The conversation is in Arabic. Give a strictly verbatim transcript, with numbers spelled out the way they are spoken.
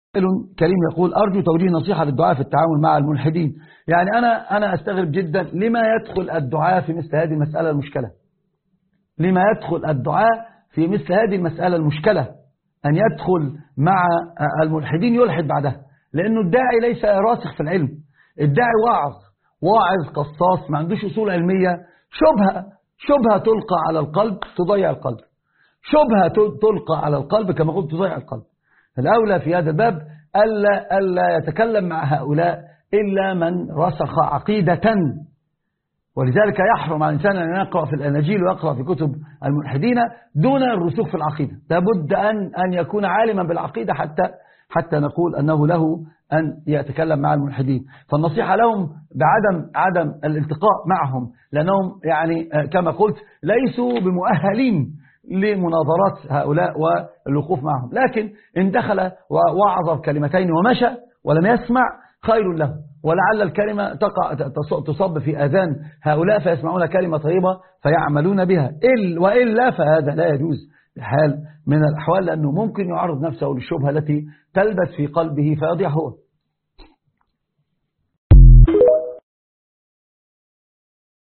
كريم يقول: أرجو توجيه نصيحة للدعاء في التعامل مع الملحدين. يعني أنا أنا أستغرب جدا لما يدخل الدعاء في مثل هذه المسألة المشكلة. لما يدخل الدعاء في مثل هذه المسألة المشكلة أن يدخل مع الملحدين يلحد بعدها، لأنه الداعي ليس راسخ في العلم. الداعي واعظ واعظ قصاص، ما عندوش أصول علمية. شبهة شبهة تلقى على القلب تضيع القلب، شبهة تلقى على القلب كما قلت تضيع القلب. الأولى في هذا الباب ألا, ألا يتكلم مع هؤلاء إلا من رسخ عقيدة، ولذلك يحرم على الإنسان أن يقرأ في الأناجيل ويقرأ في كتب الملحدين دون الرسوخ في العقيدة. لابد أن أن يكون عالما بالعقيدة حتى حتى نقول أنه له أن يتكلم مع الملحدين. فالنصيحة لهم بعدم عدم الالتقاء معهم، لأنهم يعني كما قلت ليسوا بمؤهلين لمناظرات هؤلاء والوقوف معهم. لكن إن دخل ووعظ بكلمتين ومشى ولم يسمع خير له، ولعل الكلمة تقع تصب في آذان هؤلاء فيسمعون كلمة طيبة فيعملون بها، إل وإلا فهذا لا يجوز بحال من الأحوال، لأنه ممكن يعرض نفسه للشبهة التي تلبس في قلبه فيضيع هو.